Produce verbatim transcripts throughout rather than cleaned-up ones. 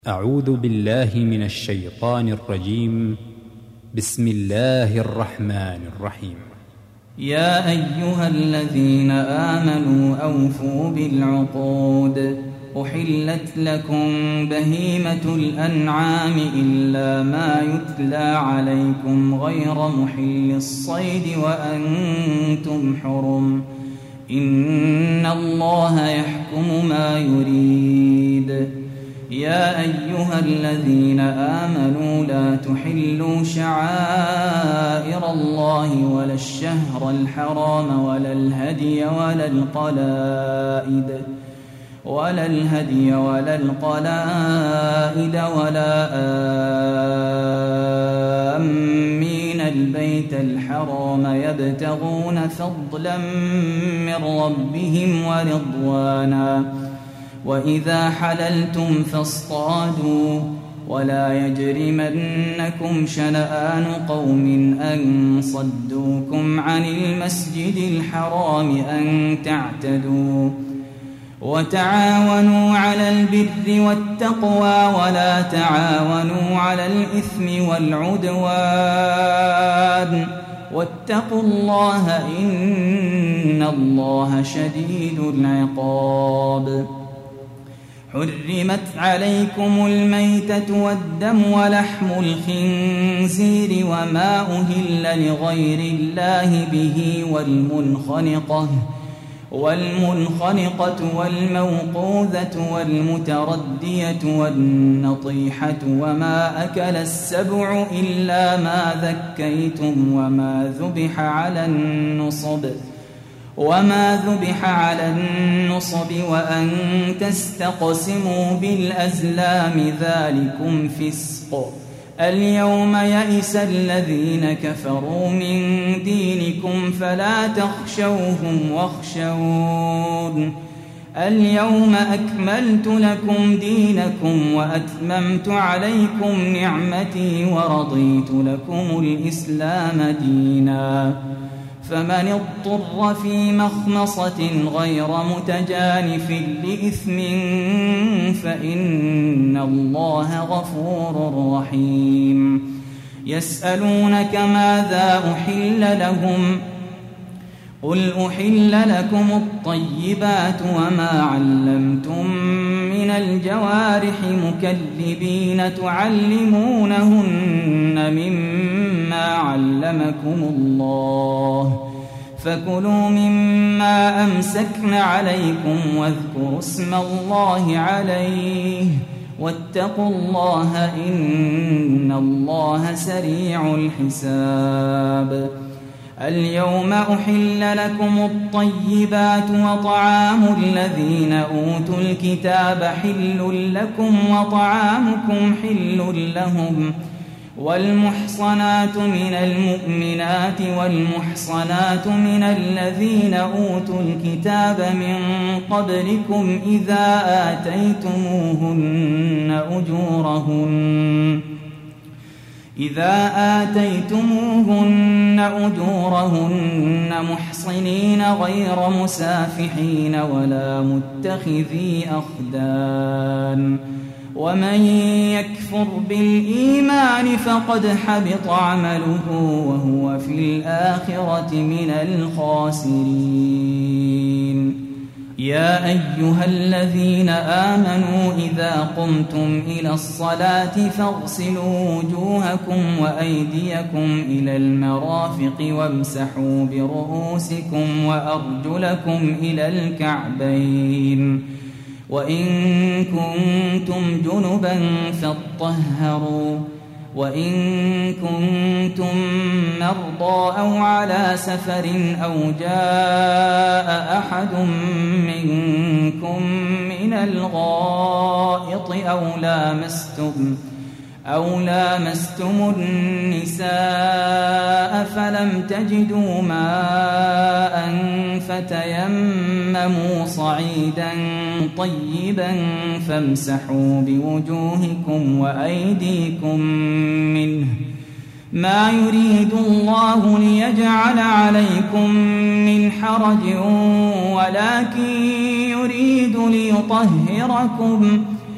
أعوذ بالله من الشيطان الرجيم. بسم الله الرحمن الرحيم. يا أيها الذين آمنوا أوفوا بالعقود. أحلت لكم بهيمة الأنعام إلا ما يتلى عليكم غير محل الصيد وأنتم حرم. إن الله يحكم ما يريد. يا أيها الذين آمنوا لا تحلوا شعائر الله ولا الشهر الحرام ولا الهدي ولا القلائد ولا الهدي ولا القلائد ولا آمين البيت الحرام يبتغون فضلا من ربهم ورضوانا. وإذا حللتم فاصطادوا ولا يجرمنكم شنآن قوم أن صدوكم عن المسجد الحرام أن تعتدوا. وتعاونوا على البر والتقوى ولا تعاونوا على الإثم والعدوان واتقوا الله إن الله شديد العقاب. حرمت عليكم الميتة والدم ولحم الخنزير وما أهل لغير الله به والمنخنقة والمنخنقة والموقوذة والمتردية والنطيحة وما أكل السبع إلا ما ذكيتم وما ذبح على النصب وما ذبح على النصب وأن تستقسموا بالأزلام ذلكم فسق. اليوم يئس الذين كفروا من دينكم فلا تخشوهم واخشون. اليوم أكملت لكم دينكم وأتممت عليكم نعمتي ورضيت لكم الإسلام دينا. فمن اضطر في مخمصة غير متجانف لإثم فإن الله غفور رحيم. يسألونك ماذا أحل لهم قل أحل لكم الطيبات وما علمتم من الجوارح مكلبين تعلمونهن مما علمكم الله فكلوا مما أمسكن عليكم واذكروا اسم الله عليه واتقوا الله إن الله سريع الحساب. اليوم أحل لكم الطيبات وطعام الذين أوتوا الكتاب حل لكم وطعامكم حل لهم. والمحصنات من المؤمنات والمحصنات من الذين أوتوا الكتاب من قبلكم إذا آتيتموهن أجورهن إذا آتيتموهن أجورهن محصنين غير مسافحين ولا متخذي أخدان. ومن يكفر بالإيمان فقد حبط عمله وهو في الآخرة من الخاسرين. يا أيها الذين آمنوا إذا قمتم إلى الصلاة فاغسلوا وجوهكم وأيديكم إلى المرافق وامسحوا برؤوسكم وأرجلكم إلى الكعبين. وإن كنتم جنبا فاطهروا وإن كنتم مرضى أو على سفر أو جاء أحد منكم من الغائط أو لامستم أو لامستم النساء فلم تجدوا ماء فتيمموا صعيدا طيبا فامسحوا بوجوهكم وأيديكم منه ما يريد الله ليجعل عليكم من حرج ولكن يريد ليطهركم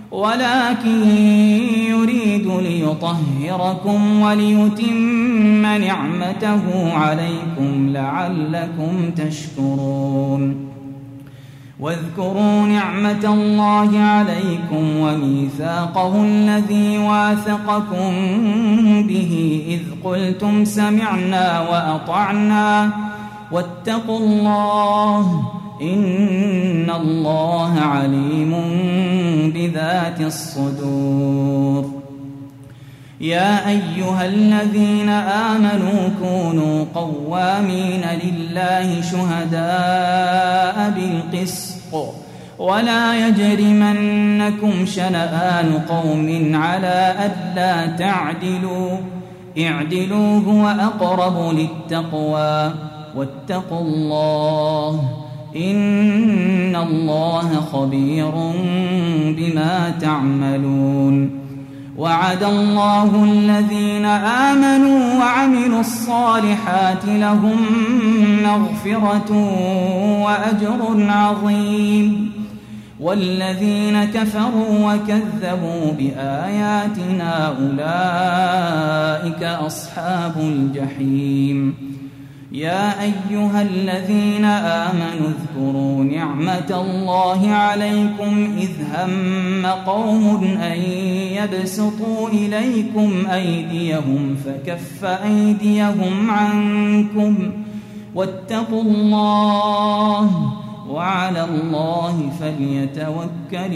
ولكن يريد ليطهركم وليتم نعمته عليكم لعلكم تشكرون. واذكروا نعمة الله عليكم وميثاقه الذي واثقكم به إذ قلتم سمعنا وأطعنا واتقوا الله إن الله عليم بذات الصدور. يا أيها الذين آمنوا كونوا قوامين لله شهداء بالقسط ولا يجرمنكم شنآن قوم على ألا تعدلوا اعدلوا هو أقرب للتقوى واتقوا الله إن الله خبير بما تعملون. وعد الله الذين آمنوا وعملوا الصالحات لهم مغفرة وأجر عظيم. والذين كفروا وكذبوا بآياتنا أولئك أصحاب الجحيم. يا أيها الذين آمنوا اذكروا نعمة الله عليكم إذ هم قوم أن يبسطوا إليكم أيديهم فكف أيديهم عنكم واتقوا الله وعلى الله فليتوكل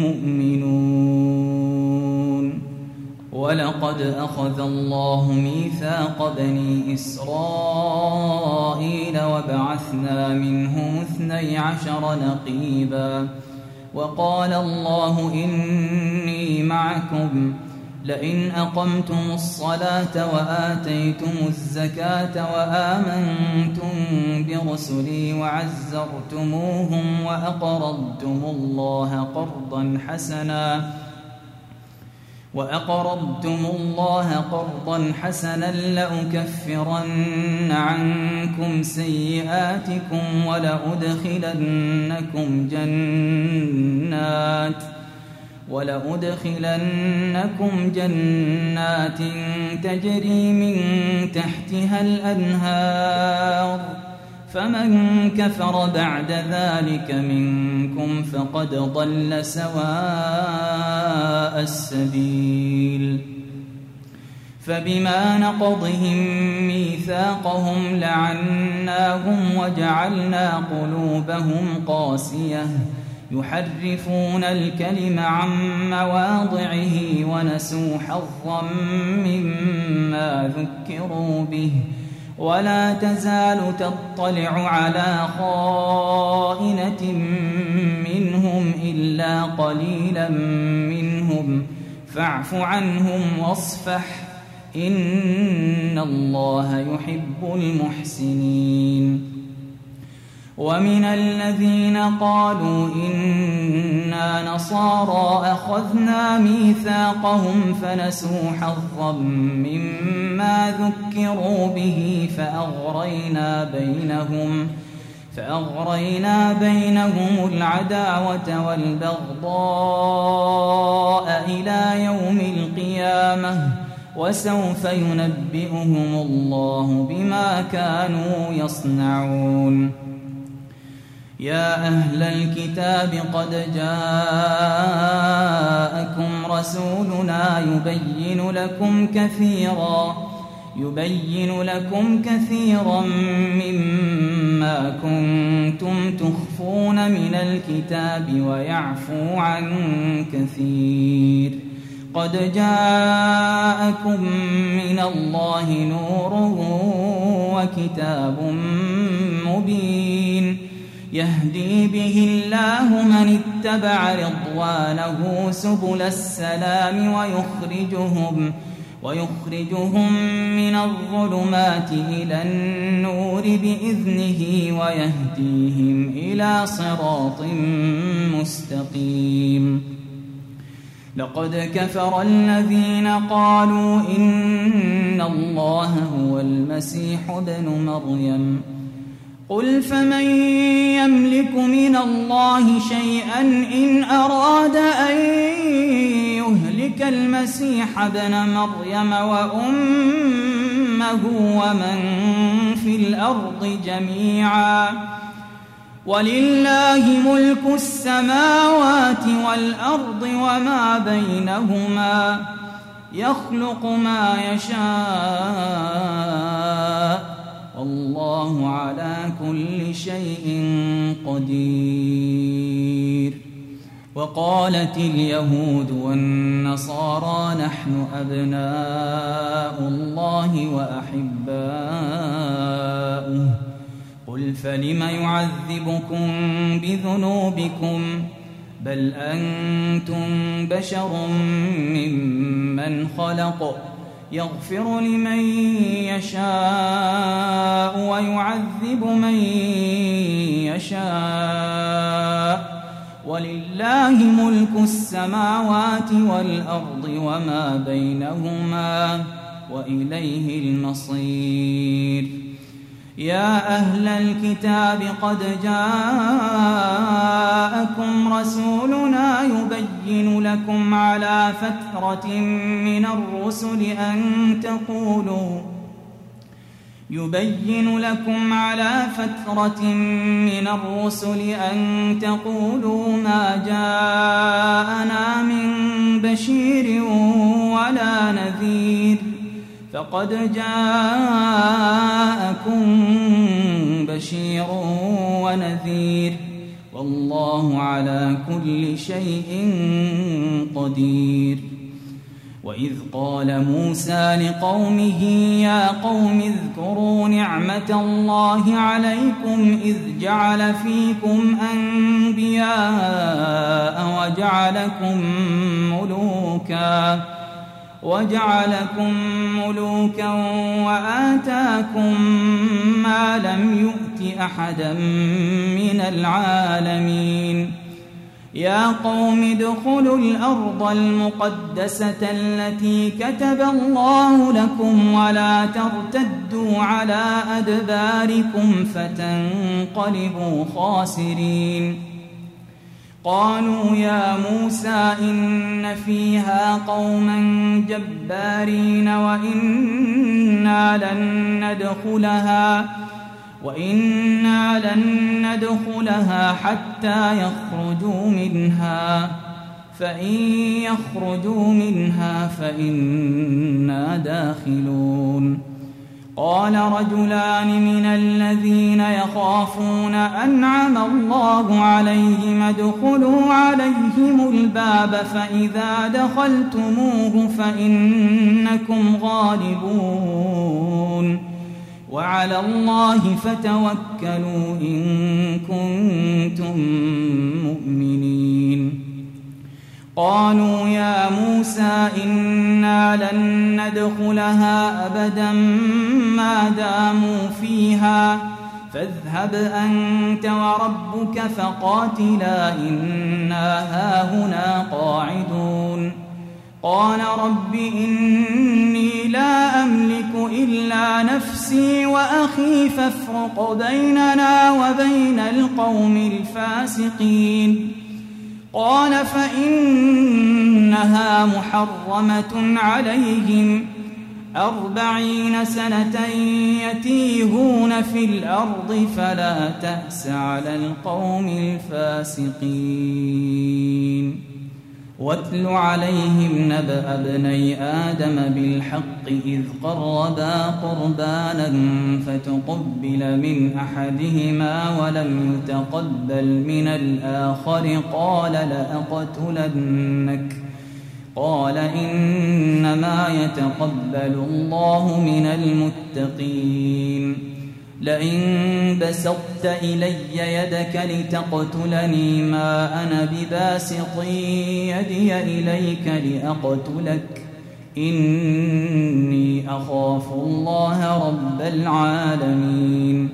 المؤمنون. ولقد أخذ الله ميثاق بني إسرائيل وبعثنا منهم اثني عشر نقيبا وقال الله إني معكم لئن أقمتم الصلاة وآتيتم الزكاة وآمنتم برسلي وعزرتموهم وأقرضتم الله قرضا حسنا وأقرضتم الله قرضا حسنا لأكفرن عنكم سيئاتكم ولأدخلنكم جنات ولأدخلنكم جنات تجري من تحتها الأنهار فمن كفر بعد ذلك منكم فقد ضل سواء السبيل. فبما نقضهم ميثاقهم لعناهم وجعلنا قلوبهم قاسية يحرفون الكلم عن مواضعه ونسوا حظا مما ذكروا به ولا تزال تطلع على خائنة منهم إلا قليلا منهم فاعف عنهم واصفح إن الله يحب المحسنين. ومن الذين قالوا إنا نصارى أخذنا ميثاقهم فنسوا حظا مما ذكروا به فأغرينا بينهم فأغرينا بينهم العداوة والبغضاء إلى يوم القيامة وسوف ينبئهم الله بما كانوا يصنعون. يا أهل الكتاب قد جاءكم رسولنا يبين لكم كثيرا يبين لكم كثيرا مما كنتم تخفون من الكتاب ويعفو عن كثير. قد جاءكم من الله نور وكتاب مبين يهدي به الله من اتبع رضوانه سبل السلام ويخرجهم ويخرجهم من الظلمات إلى النور بإذنه ويهديهم إلى صراط مستقيم. لقد كفر الذين قالوا إن الله هو المسيح ابن مريم قل فمن يملك من الله شيئا إن أراد أن يهلك المسيح ابن مريم وأمه ومن في الأرض جميعا ولله ملك السماوات والأرض وما بينهما يخلق ما يشاء والله على كل شيء قدير. وقالت اليهود والنصارى نحن أبناء الله وأحباؤه قل فلم يعذبكم بذنوبكم بل أنتم بشر ممن خلق يغفر لمن يشاء ويعذب من يشاء ولله ملك السماوات والأرض وما بينهما وإليه المصير. يا أهل الكتاب قد جاءكم رسولنا يبين لكم على فترة من الرسل أن تقولوا يبين لكم على فترة من الرسل أن تقولوا ما جاءنا من بشير ولا نذير فقد جاءكم بشير ونذير والله على كل شيء قدير. وإذ قال موسى لقومه يا قوم اذكروا نعمة الله عليكم إذ جعل فيكم أنبياء وجعلكم ملوكا وجعلكم ملوكا وآتاكم ما لم يؤت أحدا من العالمين. يا قوم ادخلوا الأرض المقدسة التي كتب الله لكم ولا ترتدوا على أدباركم فتنقلبوا خاسرين. قالوا يا موسى إن فيها قوما جبارين وإنا لن ندخلها وإنا لن ندخلها حتى يخرجوا منها فإن يخرجوا منها فإنا داخلون. قال رجلان من الذين يخافون أنعم الله عليهم ادخلوا عليهم الباب فإذا دخلتموه فإنكم غالبون وعلى الله فتوكلوا إن كنتم مؤمنين. قالوا يا موسى إنا لن ندخلها أبدا ما داموا فيها فاذهب أنت وربك فقاتلا إنا هاهنا قاعدون. قال رب إني لا أملك إلا نفسي وأخي فافرق بيننا وبين القوم الفاسقين. قال فإنها محرمة عليهم أربعين سنة يتيهون في الأرض فلا تأس على القوم الفاسقين. واتل عليهم نبأ ابني آدم بالحق إذ قربا قربانا فتقبل من أحدهما ولم يتقبل من الآخر قال لأقتلنك قال إنما يتقبل الله من المتقين. لئن بسطت إلي يدك لتقتلني ما أنا بباسط يدي إليك لأقتلك إني أخاف الله رب العالمين.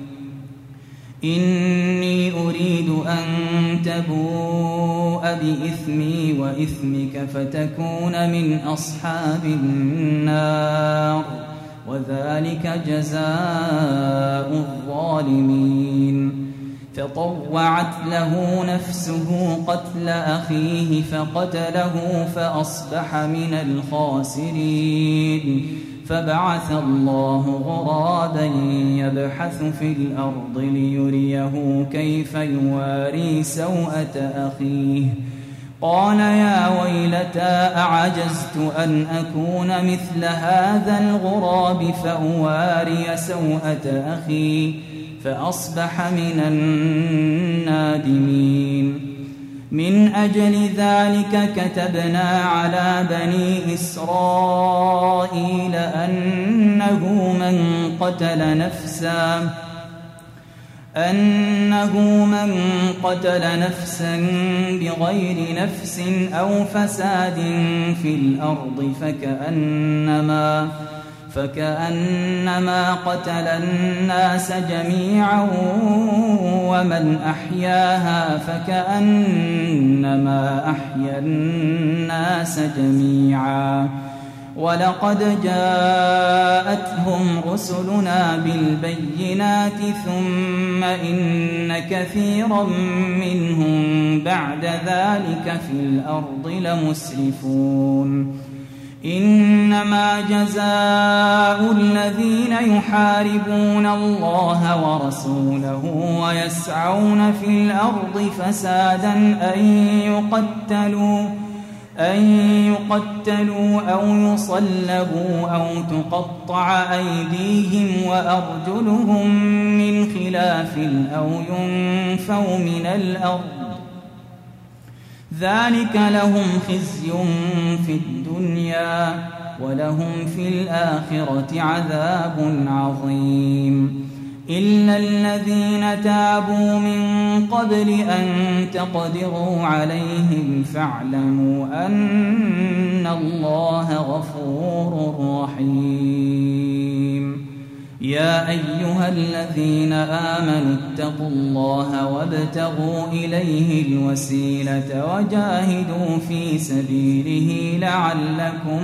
إني أريد أن تبوء بإثمي وإثمك فتكون من أصحاب النار وذلك جزاء الظالمين. فطوعت له نفسه قتل أخيه فقتله فأصبح من الخاسرين. فبعث الله غرابا يبحث في الأرض ليريه كيف يواري سوءة أخيه قال يا ويلتى أعجزت أن أكون مثل هذا الغراب فأواري سوءة أخي فأصبح من النادمين. من أجل ذلك كتبنا على بني إسرائيل أنه من قتل نفسا أنه من قتل نفسا بغير نفس أو فساد في الأرض فكأنما فكأنما قتل الناس جميعا ومن أحياها فكأنما أحيا الناس جميعا. ولقد جاءتهم رسلنا بالبينات ثم إن كثيرا منهم بعد ذلك في الأرض لمسرفون. إنما جزاء الذين يحاربون الله ورسوله ويسعون في الأرض فسادا أن يقتلوا أن يقتلوا أو يصلبوا أو تقطع أيديهم وأرجلهم من خلاف أو ينفوا من الأرض ذلك لهم خزي في الدنيا ولهم في الآخرة عذاب عظيم. إلا الذين تابوا من قبل أن تقدروا عليهم فاعلموا أن الله غفور رحيم. يا أيها الذين آمنوا اتقوا الله وابتغوا إليه الوسيلة وجاهدوا في سبيله لعلكم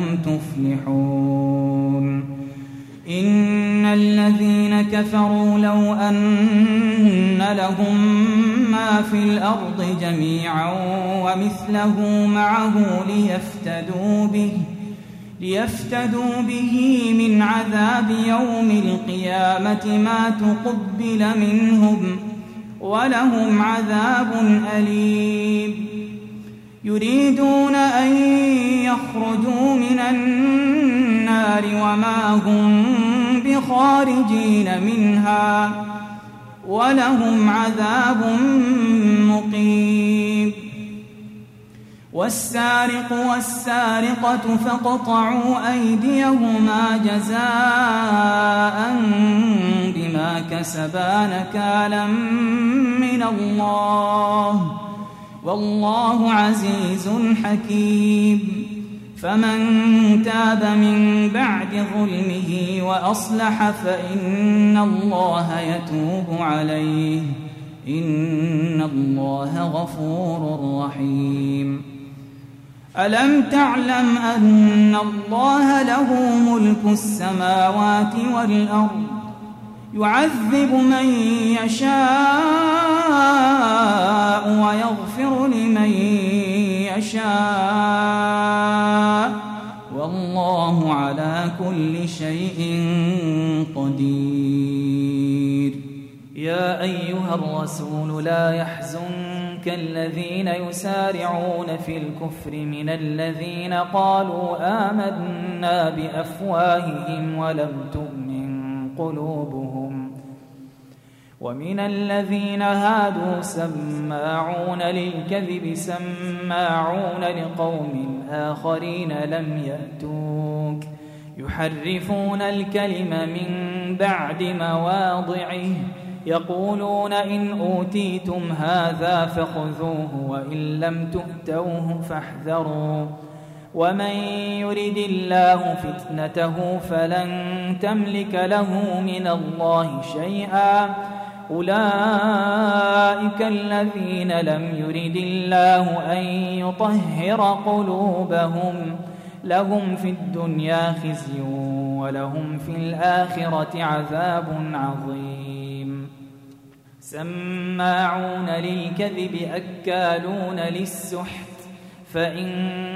تفلحون. إن الذين كفروا لو أن لهم ما في الأرض جميعا ومثله معه ليفتدوا به ليفتدوا به من عذاب يوم القيامة ما تقبل منهم ولهم عذاب أليم. يريدون أن يخرجوا من النار وما هم بخارجين منها ولهم عذاب مقيم. والسارق والسارقة فاقطعوا أيديهما جزاء بما كسبا نكالا من الله والله عزيز حكيم. فمن تاب من بعد ظلمه وأصلح فإن الله يتوب عليه إن الله غفور رحيم. ألم تعلم أن الله له ملك السماوات والأرض يعذب من يشاء ويغفر لمن يشاء والله على كل شيء قدير. يا أيها الرسول لا يحزنك الذين يسارعون في الكفر من الذين قالوا آمنا بأفواههم ولم تؤمن قلوبهم ومن الذين هادوا سماعون للكذب سماعون لقوم آخرين لم يأتوك يحرفون الكلم من بعد مواضعه يقولون إن أوتيتم هذا فخذوه وإن لم تؤتوه فاحذروا ومن يرد الله فتنته فلن تملك له من الله شيئا أولئك الذين لم يرد الله أن يطهر قلوبهم لهم في الدنيا خزي ولهم في الآخرة عذاب عظيم سماعون للكذب أكالون للسحت فإن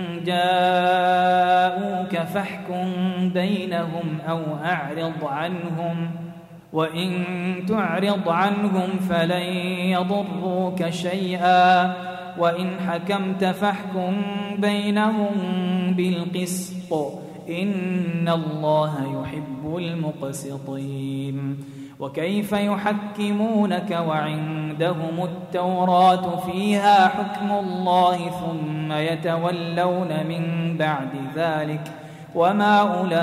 جاءوك فاحكم بينهم أو أعرض عنهم وإن تعرض عنهم فلن يضروك شيئا وإن حكمت فاحكم بينهم بالقسط إن الله يحب المقسطين وكيف يحكمونك وعندهم التوراة فيها حكم الله ثم يتولون من بعد ذلك وما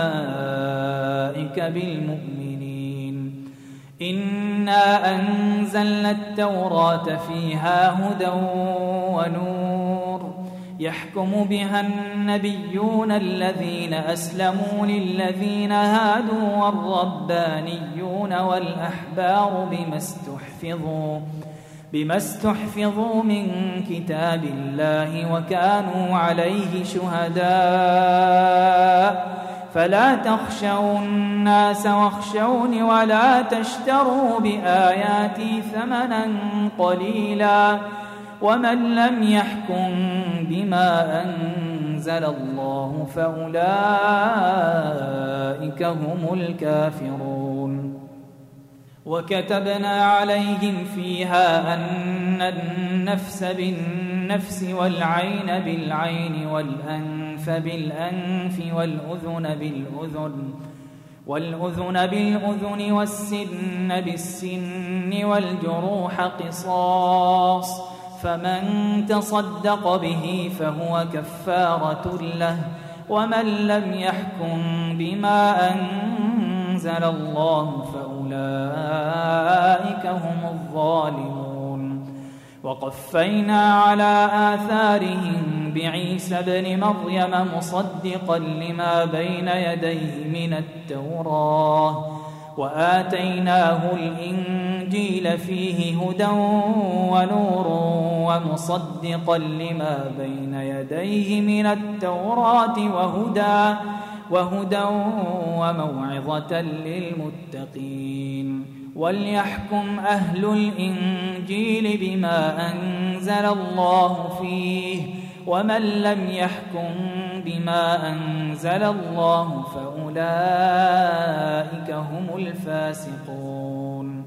أولئك بالمؤمنين إنا أنزلنا التوراة فيها هدى ونور يحكم بها النبيون الذين أسلموا للذين هادوا والربانيون والأحبار بما استحفظوا بما استحفظوا من كتاب الله وكانوا عليه شهداء فلا تخشوا الناس واخشوني ولا تشتروا بآياتي ثمنا قليلا ومن لم يحكم بما أنزل الله فأولئك هم الكافرون وكتبنا عليهم فيها أن النفس بالنفس والعين بالعين والأنف بالأنف والأذن بالأذن والأذن بالأذن والسن بالسن والجروح قصاص فمن تصدق به فهو كفارة له ومن لم يحكم بما أنزل الله فأولئك هم الظالمون وقفينا على آثارهم بعيسى ابن مريم مصدقا لما بين يديه من التوراة وآتيناه الإنجيل فيه هدى ونور ومصدقا لما بين يديه من التوراة وهدى وهدى وموعظة للمتقين وليحكم أهل الإنجيل بما أنزل الله فيه ومن لم يحكم بما أنزل الله فأولئك هم الفاسقون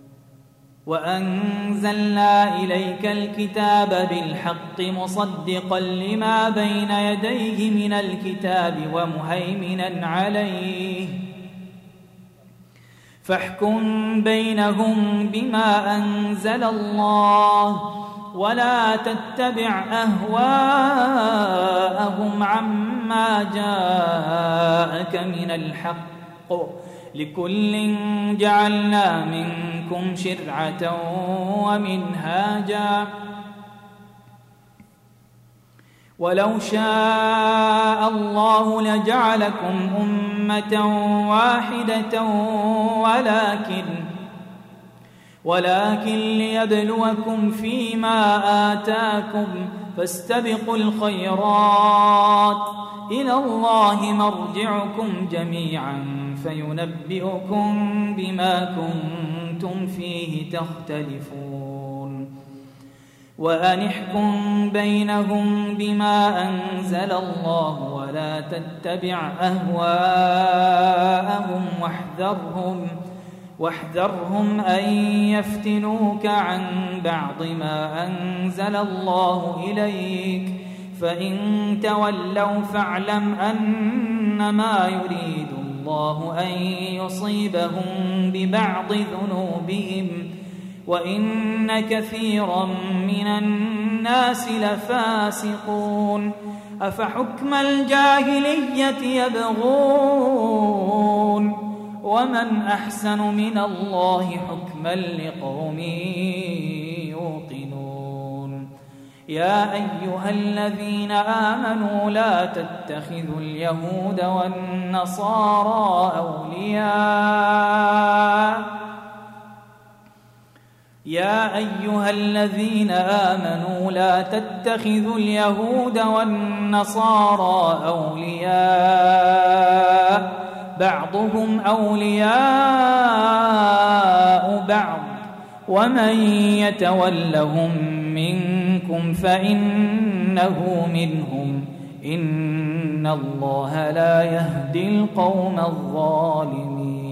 وأنزلنا إليك الكتاب بالحق مصدقا لما بين يديه من الكتاب ومهيمنا عليه فاحكم بينهم بما أنزل الله ولا تتبع أهواءهم عما جاءك من الحق لكل جعلنا منكم شرعة ومنهاجا ولو شاء الله لجعلكم أمة واحدة ولكن ولكن ليبلوكم فيما آتاكم فاستبقوا الخيرات إلى الله مرجعكم جميعا فينبئكم بما كنتم فيه تختلفون وأن احكم بينهم بما أنزل الله ولا تتبع أهواءهم واحذرهم واحذرهم أن يفتنوك عن بعض ما أنزل الله إليك فإن تولوا فاعلم أنما يريد الله أن يصيبهم ببعض ذنوبهم وإن كثيرا من الناس لفاسقون أفحكم الجاهلية يبغون ومن أحسن من الله حكما لقوم يوقنون يا أيها الذين آمنوا لا تتخذوا اليهود والنصارى أولياء يا أيها الذين آمنوا لا تتخذوا اليهود والنصارى أولياء بعضهم أولياء بعض ومن يتولهم منكم فإنه منهم إن الله لا يهدي القوم الظالمين.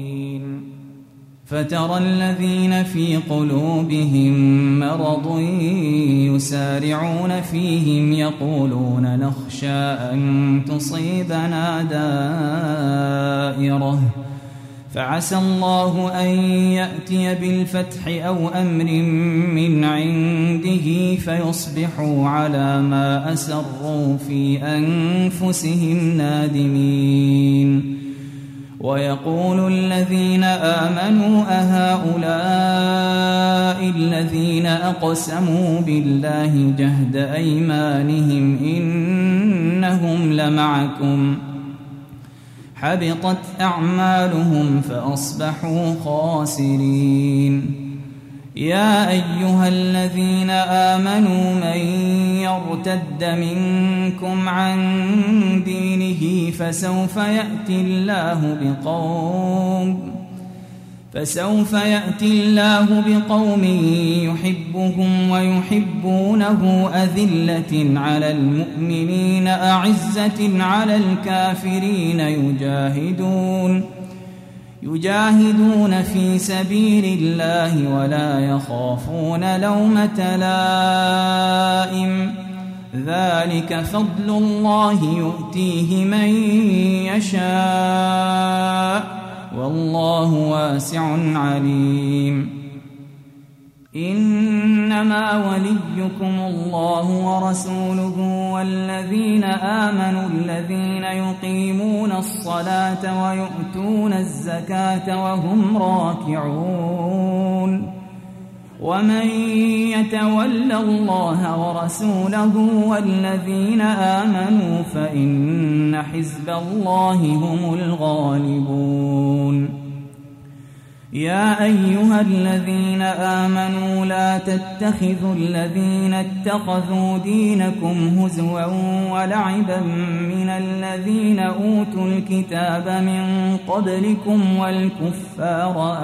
فترى الذين في قلوبهم مرض يسارعون فيهم يقولون نخشى أن تصيبنا دائرة فعسى الله أن يأتي بالفتح أو أمر من عنده فيصبحوا على ما أسروا في أنفسهم نادمين. ويقول الذين آمنوا أهؤلاء الذين أقسموا بالله جهد أيمانهم إنهم لمعكم حبطت أعمالهم فأصبحوا خاسرين. يا أيها الذين آمنوا من يرتد منكم عن دينه فسوف يأتي الله بقوم فسوف يأتي الله بقوم يحبهم ويحبونه أذلة على المؤمنين أعزة على الكافرين يجاهدون يجاهدون في سبيل الله ولا يخافون لومة لائم ذلك فضل الله يؤتيه من يشاء والله واسع عليم. إنما وليكم الله ورسوله والذين آمنوا الذين يقيمون الصلاة ويؤتون الزكاة وهم راكعون ومن يتول الله ورسوله والذين آمنوا فإن حزب الله هم الغالبون. يا أيها الذين آمنوا لا تتخذوا الذين اتخذوا دينكم هزوا ولعبا من الذين أوتوا الكتاب من قبلكم والكفار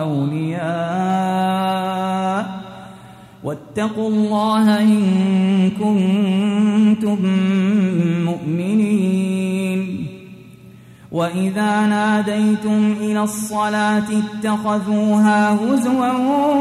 أولياء واتقوا الله إن كنتم مؤمنين. وإذا ناديتم إلى الصلاة اتخذوها هزوا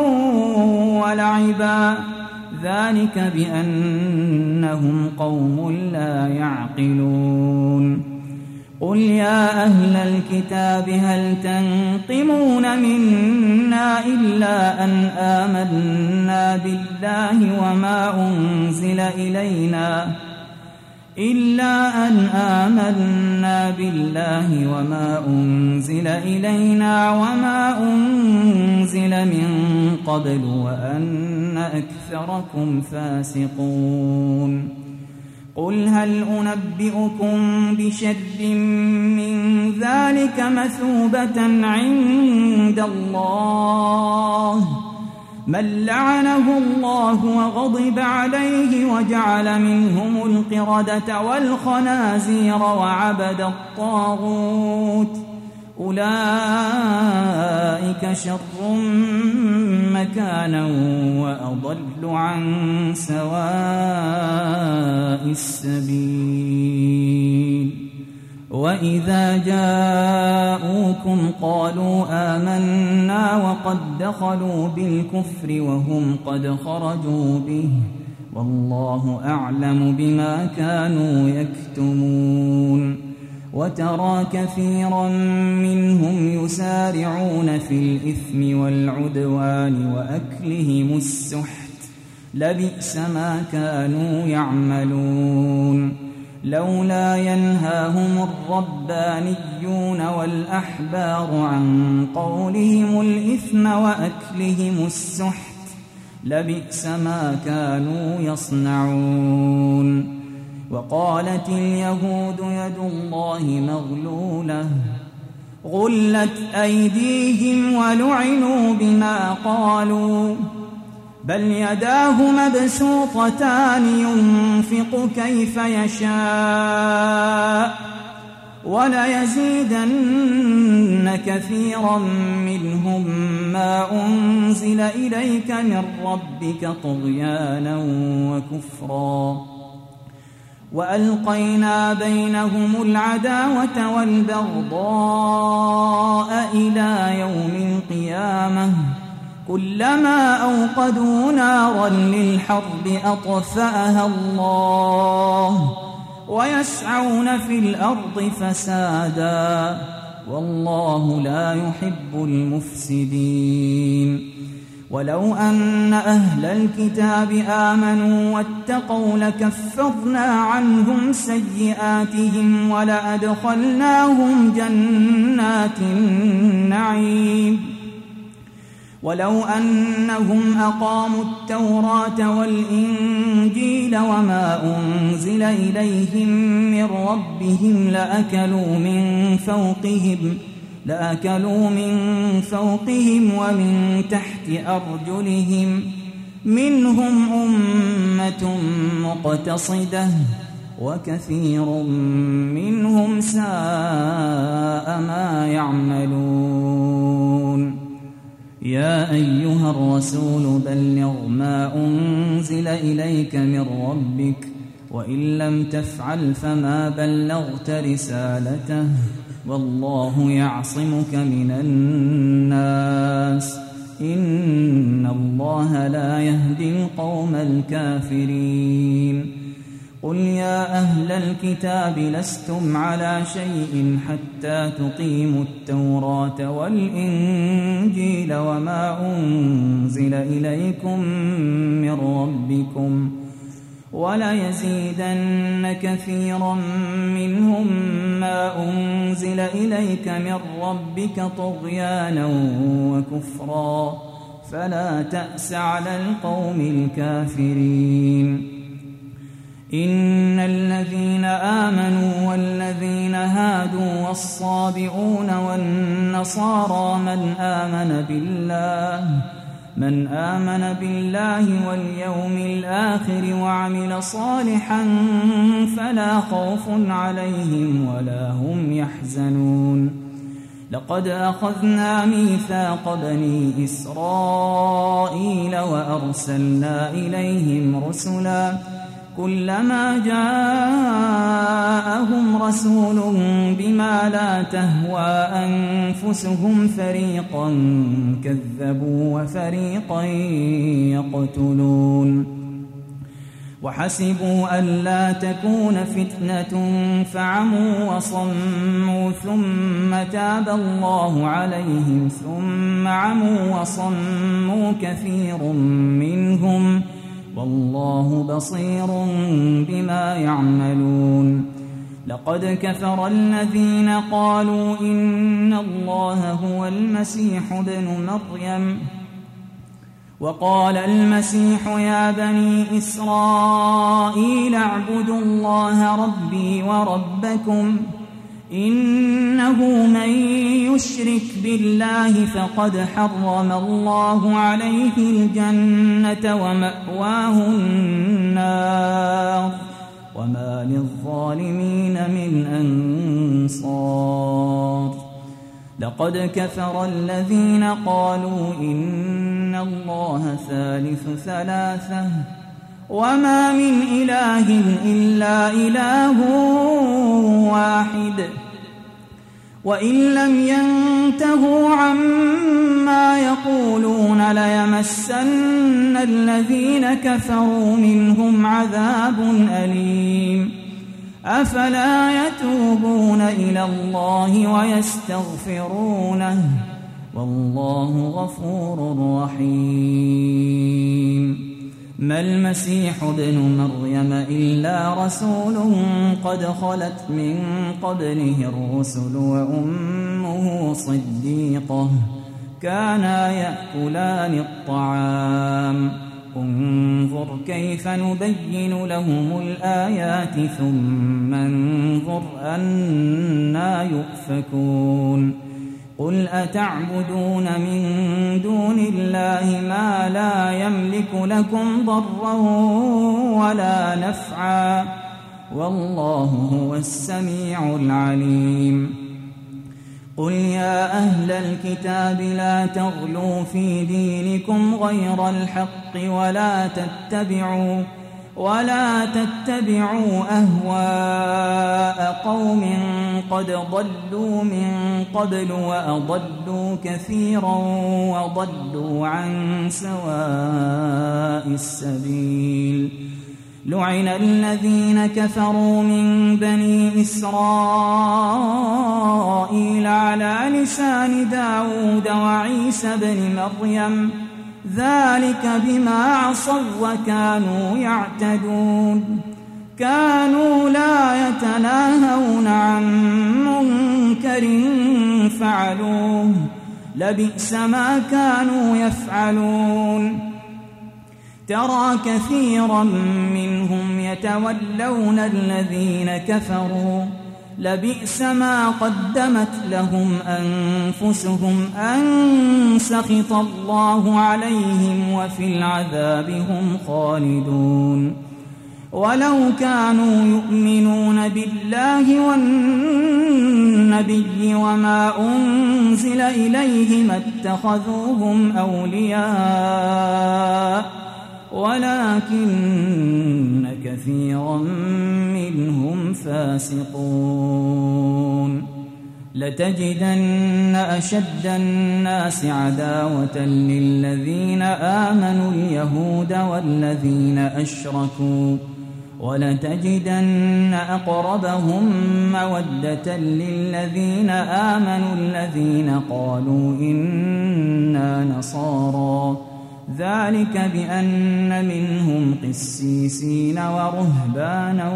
ولعبا ذلك بأنهم قوم لا يعقلون. قل يا أهل الكتاب هل تنقمون منا إلا أن آمنا بالله وما أنزل إلينا إلا أن آمنا بالله وما أنزل إلينا وما أنزل من قبل وأن أكثركم فاسقون. قل هل أنبئكم بشر من ذلك مثوبة عند الله من لعنه الله وغضب عليه وجعل منهم القردة والخنازير وعبد الطاغوت أولئك شر مكانا وأضل عن سواء السبيل. وإذا جاءوكم قالوا آمنا وقد دخلوا بالكفر وهم قد خرجوا به والله أعلم بما كانوا يكتمون. وترى كثيرا منهم يسارعون في الإثم والعدوان وأكلهم السحت لبئس ما كانوا يعملون. لولا ينهاهم الربانيون والأحبار عن قولهم الإثم وأكلهم السحت لبئس ما كانوا يصنعون. وقالت اليهود يد الله مغلولة غلت أيديهم ولعنوا بما قالوا بل يداه مبسوطتان ينفق كيف يشاء وليزيدن كثيرا منهم ما أنزل إليك من ربك طغيانا وكفرا وألقينا بينهم العداوة والبغضاء إلى يوم القيامة كلما أوقدوا نارا للحرب أطفأها الله ويسعون في الأرض فسادا والله لا يحب المفسدين ولو أن أهل الكتاب آمنوا واتقوا لكفرنا عنهم سيئاتهم ولأدخلناهم جنات النعيم ولو أنهم أقاموا التوراة والإنجيل وما أنزل إليهم من ربهم لأكلوا من فوقهم لأكلوا من فوقهم ومن تحت أرجلهم منهم أمة مقتصدة وكثير منهم ساء ما يعملون يا أيها الرسول بلغ ما أنزل إليك من ربك وإن لم تفعل فما بلغت رسالته والله يعصمك من الناس إن الله لا يهدي القوم الكافرين قل يا أهل الكتاب لستم على شيء حتى تقيموا التوراة والإنجيل وما أنزل إليكم من ربكم وليزيدن كثيرا منهم ما أنزل إليك من ربك طغيانا وكفرا فلا تأس على القوم الكافرين إن الذين آمنوا والذين هادوا والصابئون والنصارى من آمن بالله من آمن بالله واليوم الآخر وعمل صالحا فلا خوف عليهم ولا هم يحزنون لقد أخذنا ميثاق بني إسرائيل وأرسلنا إليهم رسلا كلما جاءهم رسول بما لا تهوى أنفسهم فريقا كذبوا وفريقا يقتلون وحسبوا ألا تكون فتنة فعموا وصموا ثم تاب الله عليهم ثم عموا وصموا كثير منهم والله بصير بما يعملون لقد كفر الذين قالوا إن الله هو المسيح ابن مريم وقال المسيح يا بني إسرائيل اعبدوا الله ربي وربكم إنه من يشرك بالله فقد حرم الله عليه الجنة ومأواه النار وما للظالمين من أنصار لقد كفر الذين قالوا إن الله ثالث ثلاثة وما من إله إلا إله واحد وإن لم ينتهوا عما يقولون ليمسن الذين كفروا منهم عذاب أليم أفلا يتوبون إلى الله ويستغفرونه والله غفور رحيم ما المسيح ابن مريم إلا رسول قد خلت من قبله الرسل وأمه صديقة كانا يأكلان الطعام انظر كيف نبين لهم الآيات ثم انظر أنى يؤفكون قل أتعبدون من دون الله ما لا يملك لكم ضرا ولا نفعا والله هو السميع العليم قل يا أهل الكتاب لا تغلوا في دينكم غير الحق ولا تتبعوا ولا تتبعوا أهواء قوم قد ضلوا من قبل وأضلوا كثيرا وضلوا عن سواء السبيل لعن الذين كفروا من بني إسرائيل على لسان داود وعيسى بن مريم ذلك بما عصوا وكانوا يعتدون كانوا لا يتناهون عن منكر فعلوه لبئس ما كانوا يفعلون ترى كثيرا منهم يتولون الذين كفروا لبئس ما قدمت لهم أنفسهم أن سخط الله عليهم وفي العذاب هم خالدون ولو كانوا يؤمنون بالله والنبي وما أنزل إليه ما اتخذوهم أولياء ولكن كثيرا منهم فاسقون لتجدن أشد الناس عداوة للذين آمنوا اليهود والذين أشركوا ولتجدن أقربهم مودة للذين آمنوا الذين قالوا إنا نصارى ذلك بأن منهم قسيسين ورهبانا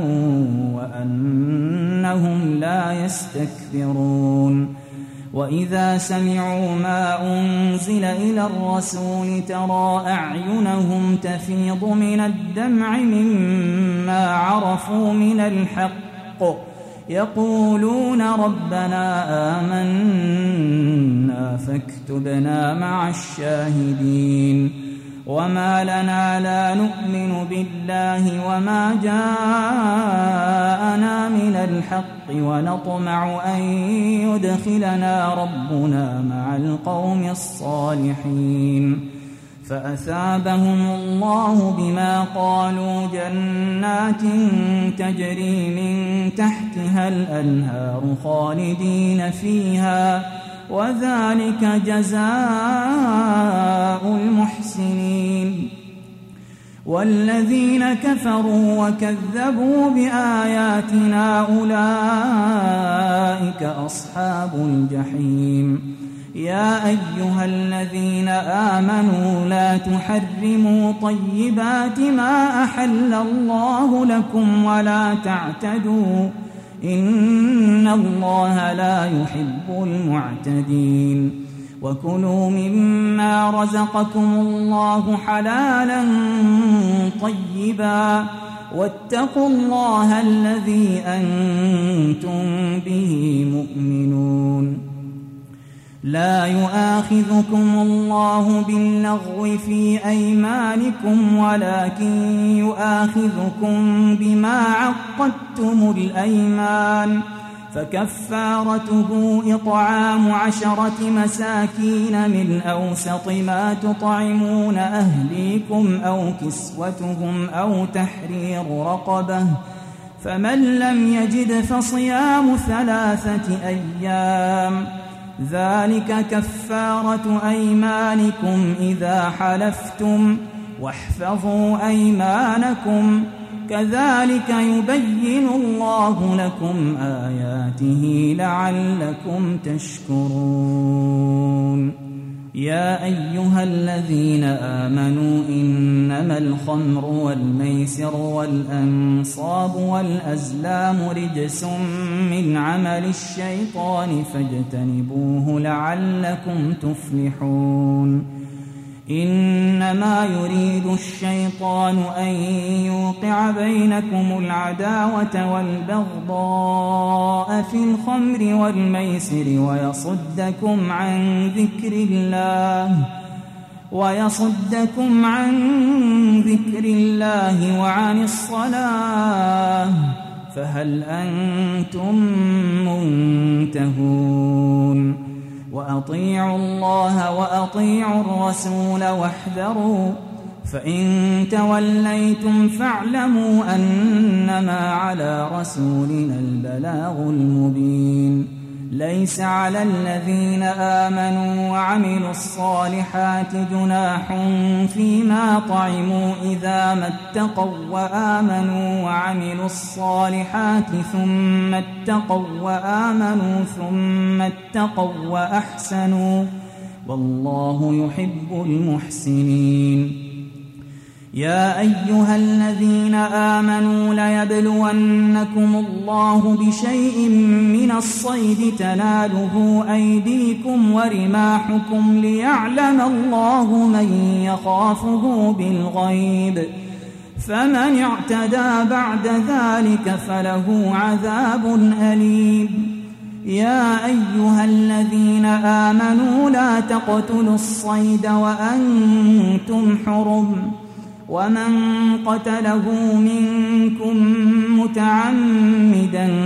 وأنهم لا يستكبرون وإذا سمعوا ما أنزل إلى الرسول ترى أعينهم تفيض من الدمع مما عرفوا من الحق يقولون ربنا آمنا فاكتبنا مع الشاهدين وما لنا لا نؤمن بالله وما جاءنا من الحق ونطمع أن يدخلنا ربنا مع القوم الصالحين فأثابهم الله بما قالوا جنات تجري من تحتها الأنهار خالدين فيها وذلك جزاء المحسنين والذين كفروا وكذبوا بآياتنا أولئك أصحاب الجحيم يا أيها الذين آمنوا لا تحرموا طيبات ما أحل الله لكم ولا تعتدوا إن الله لا يحب المعتدين وكلوا مما رزقكم الله حلالا طيبا واتقوا الله الذي أنتم به مؤمنون لا يؤاخذكم الله باللغو في أيمانكم ولكن يؤاخذكم بما عقدتم الأيمان فكفارته إطعام عشرة مساكين من أوسط ما تطعمون أهليكم أو كسوتهم أو تحرير رقبة فمن لم يجد فصيام ثلاثة أيام ذلك كفارة أيمانكم إذا حلفتم واحفظوا أيمانكم كذلك يبين الله لكم آياته لعلكم تشكرون يا أيها الذين آمنوا إنما الخمر والميسر والأنصاب والأزلام رجس من عمل الشيطان فاجتنبوه لعلكم تفلحون إنما يريد الشيطان أن يوقع بينكم العداوة والبغضاء في الخمر والميسر ويصدكم عن ذكر الله ويصدكم عن ذكر الله وعن الصلاة فهل أنتم منتهون وأطيعوا الله وأطيعوا الرسول واحذروا فإن توليتم فاعلموا أنما على رسولنا البلاغ المبين ليس على الذين آمنوا وعملوا الصالحات جناح فيما طعموا إذا ما اتقوا وآمنوا وعملوا الصالحات ثم اتقوا وآمنوا ثم اتقوا وأحسنوا والله يحب المحسنين يا أيها الذين آمنوا ليبلونكم الله بشيء من الصيد تناله أيديكم ورماحكم ليعلم الله من يخافه بالغيب فمن اعتدى بعد ذلك فله عذاب أليم يا أيها الذين آمنوا لا تقتلوا الصيد وأنتم حرم ومن قتله منكم متعمدا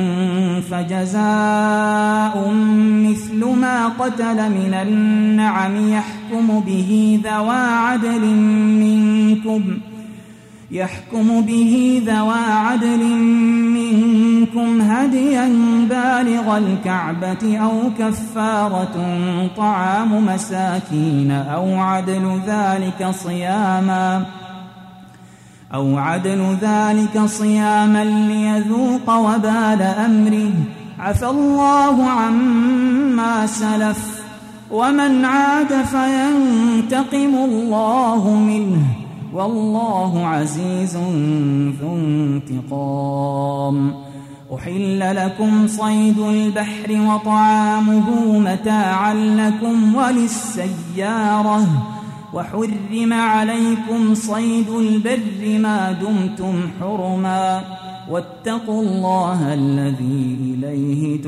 فجزاء مثل ما قتل من النعم يحكم به ذوى عدل منكم يحكم به ذوى عدل منكم هديا بالغ الكعبة أو كفارة طعام مساكين أو عدل ذلك صياما أو عدل ذلك صياما ليذوق وبال أمره عفى الله عما سلف ومن عاد فينتقم الله منه والله عزيز ذو انتقام أحل لكم صيد البحر وطعامه متاعا لكم وللسيارة وحرم عليكم صيد البر ما دمتم حرما واتقوا الله الذي إليه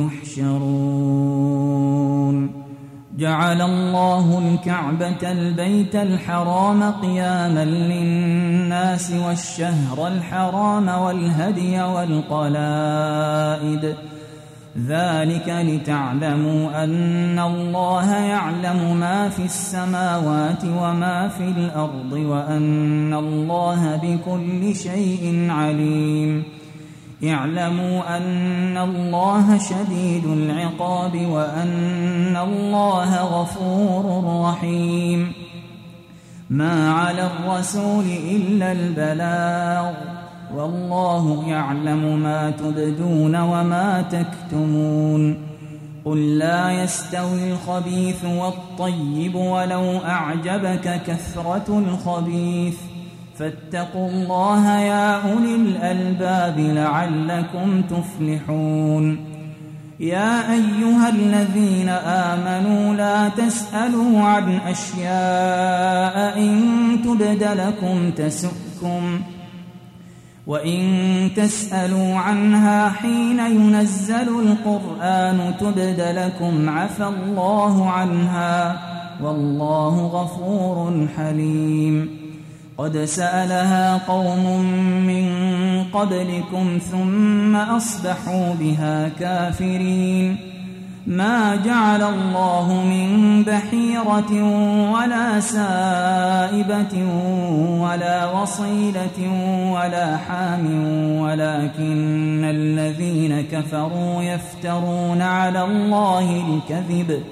تحشرون جعل الله الكعبة البيت الحرام قياما للناس والشهر الحرام والهدي والقلائد ذلك لتعلموا أن الله يعلم ما في السماوات وما في الأرض وأن الله بكل شيء عليم اعلموا أن الله شديد العقاب وأن الله غفور رحيم ما على الرسول إلا البلاغ والله يعلم ما تبدون وما تكتمون قل لا يستوي الخبيث والطيب ولو أعجبك كثرة الخبيث فاتقوا الله يا أولي الألباب لعلكم تفلحون يا أيها الذين آمنوا لا تسألوا عن أشياء إن تبد لكم تسؤكم وإن تسألوا عنها حين ينزل القرآن تبد لكم عفى الله عنها والله غفور حليم قد سألها قوم من قبلكم ثم أصبحوا بها كافرين ما جعل الله من بحيرة ولا سائبة ولا وصيلة ولا حام ولكن الذين كفروا يفترون على الله الكذب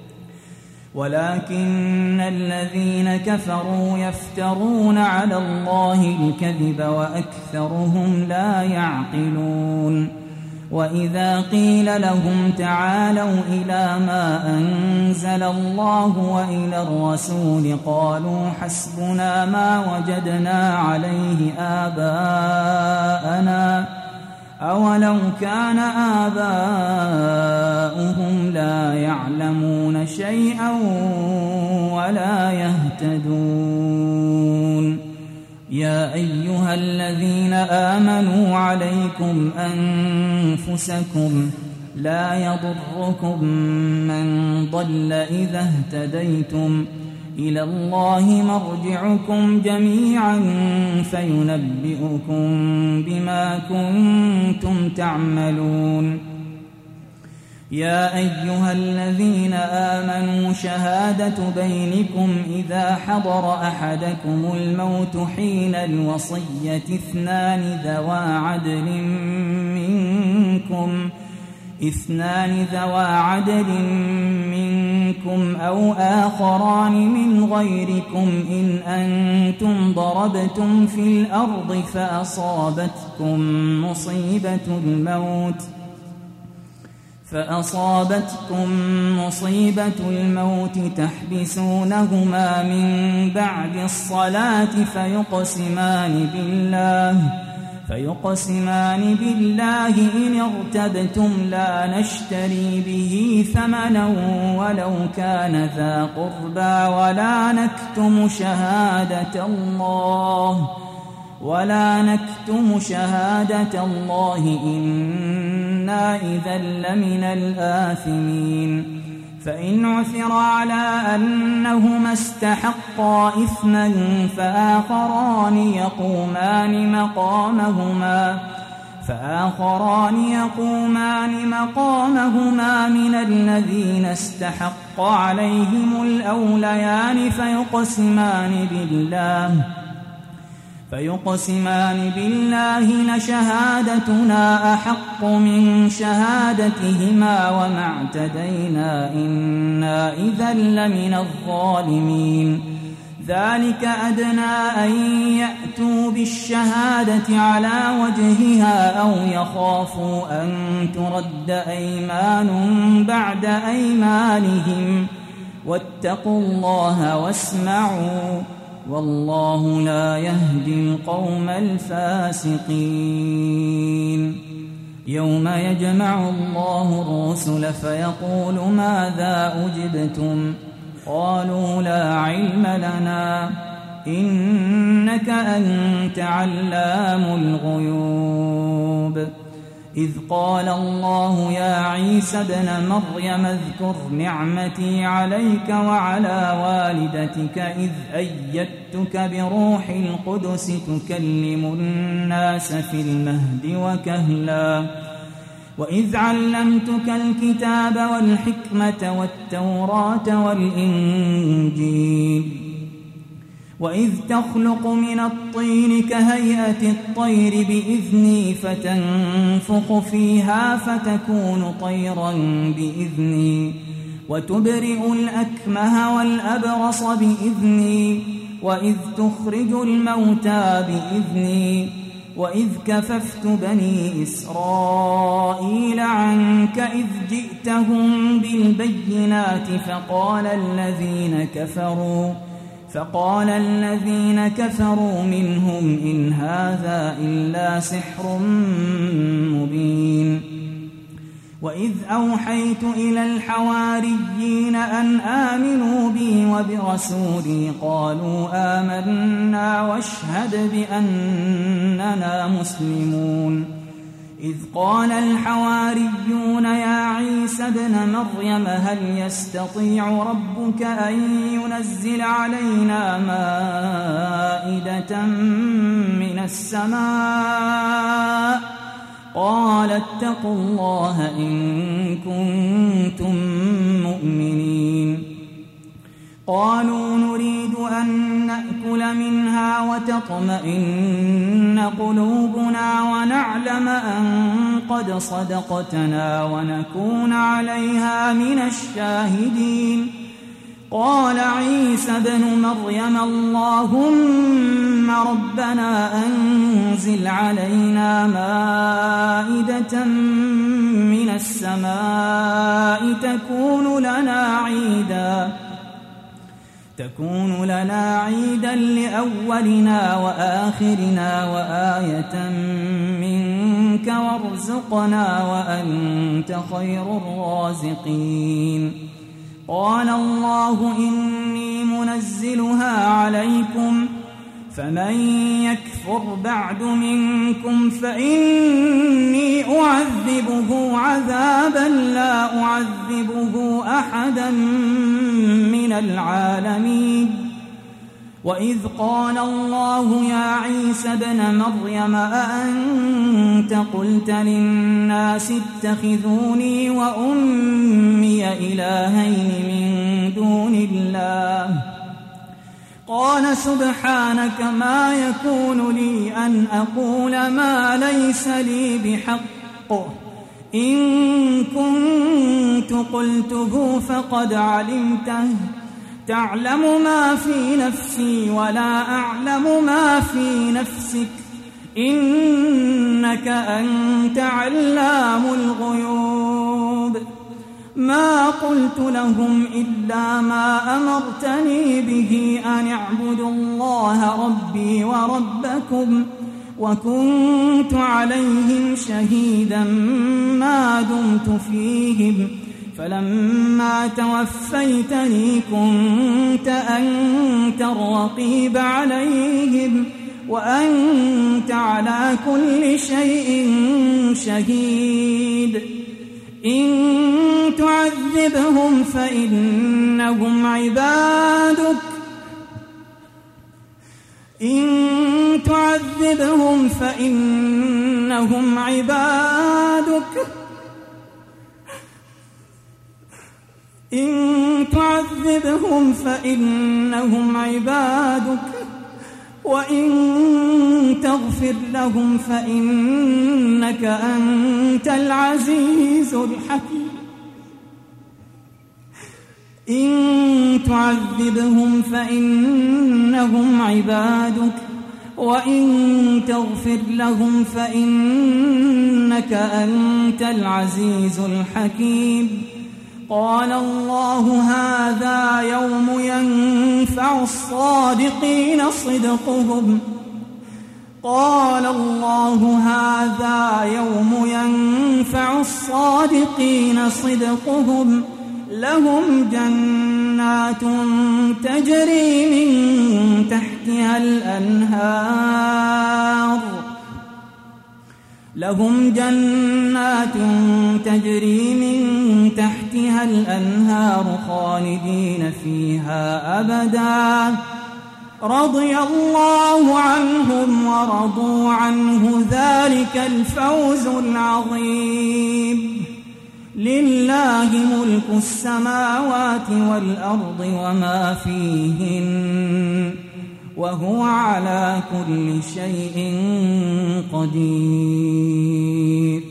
ولكن الذين كفروا يفترون على الله الكذب وأكثرهم لا يعقلون وإذا قيل لهم تعالوا إلى ما أنزل الله وإلى الرسول قالوا حسبنا ما وجدنا عليه آباءنا أولو كان آباؤهم لا يعلمون شيئا ولا يهتدون أيها الذين آمنوا عليكم أنفسكم لا يضركم من ضل إذا اهتديتم إلى الله مرجعكم جميعا فينبئكم بما كنتم تعملون. يا أيها الذين آمنوا شهادة بينكم إذا حضر أحدكم الموت حين الوصية اثنان ذوى عدل منكم اثنان ذوى عدل منكم أو آخران من غيركم إن أنتم ضربتم في الأرض فأصابتكم مصيبة الموت فأصابتكم مصيبة الموت تحبسونهما من بعد الصلاة فيقسمان بالله فيقسمان بالله إن ارتبتم لا نشتري به ثمنا ولو كان ذا قربى ولا نكتم شهادة الله ولا نكتم شهادة الله إنا إذا لمن الآثمين. فإن عثر على أنهما استحقا إثما فآخران يقومان مقامهما فآخران يقومان مقامهما من الذين استحق عليهم الأوليان فيقسمان بالله فيقسمان بالله لشهادتنا أحق من شهادتهما وما اعتدينا إنا إذا لمن الظالمين. ذلك أدنى أن يأتوا بالشهادة على وجهها أو يخافوا أن ترد أيمان بعد أيمانهم واتقوا الله واسمعوا والله لا يهدي القوم الفاسقين. يوم يجمع الله الرسل فيقول ماذا أجبتم قالوا لا علم لنا إنك أنت علام الغيوب. إذ قال الله يا عيسى ابن مريم اذكر نعمتي عليك وعلى والدتك إذ أيدتك بروح القدس تكلم الناس في المهد وكهلا وإذ علمتك الكتاب والحكمة والتوراة والإنجيل وإذ تخلق من الطين كهيئة الطير بإذني فتنفخ فيها فتكون طيرا بإذني وتبرئ الأكمه والأبرص بإذني وإذ تخرج الموتى بإذني وإذ كففت بني إسرائيل عنك إذ جئتهم بالبينات فقال الذين كفروا فقال الذين كفروا منهم إن هذا إلا سحر مبين. وإذ أوحيت إلى الحواريين أن آمنوا بي وبرسولي قالوا آمنا واشهد بأننا مسلمون. إذ قال الحواريون يا عيسى ابن مريم هل يستطيع ربك أن ينزل علينا مائدة من السماء قال اتقوا الله إن كنتم مؤمنين. قالوا نريد أن نأكل منها وتطمئن قلوبنا ونعلم أن قد صدقتنا ونكون عليها من الشاهدين. قال عيسى ابن مريم اللهم ربنا أنزل علينا مائدة من السماء تكون لنا عيداً تكون لنا عيدا لأولنا وآخرنا وآية منك وارزقنا وأنت خير الرازقين. قال الله إني منزلها عليكم فمن يكفر بعد منكم فإني أعذبه عذابا لا أعذبه أحدا من العالمين. وإذ قال الله يا عيسى ابن مريم أأنت قلت للناس اتخذوني وأمي إلهين من دون الله قال سبحانك ما يكون لي أن أقول ما ليس لي بحق إن كنت قلته فقد علمته تعلم ما في نفسي ولا أعلم ما في نفسك إنك أنت علام الغيوب. ما قلت لهم إلا ما أمرتني به أن اعبدوا الله ربي وربكم وكنت عليهم شهيدا ما دمت فيهم فلما توفيتني كنت أنت الرقيب عليهم وأنت على كل شيء شهيد. إن تعذبهم فإنهم عبادك إن تعذبهم فإنهم عبادك إن تعذبهم فإنهم عبادك وإن تغفر لهم فإنك أنت العزيز الحكيم. إن تعذبهم فإنهم عبادك وإن تغفر لهم فإنك أنت العزيز الحكيم. قال الله هذا يوم ينفع الصادقين صدقهم قال الله هذا يوم ينفع الصادقين صدقهم لهم جنات تجري من تحتها الأنهار لهم جنات تجري من تحتها الأنهار خالدين فيها أبدا رضي الله عنهم ورضوا عنه ذلك الفوز العظيم. لله ملك السماوات والأرض وما فيهن وهو على كل شيء قدير.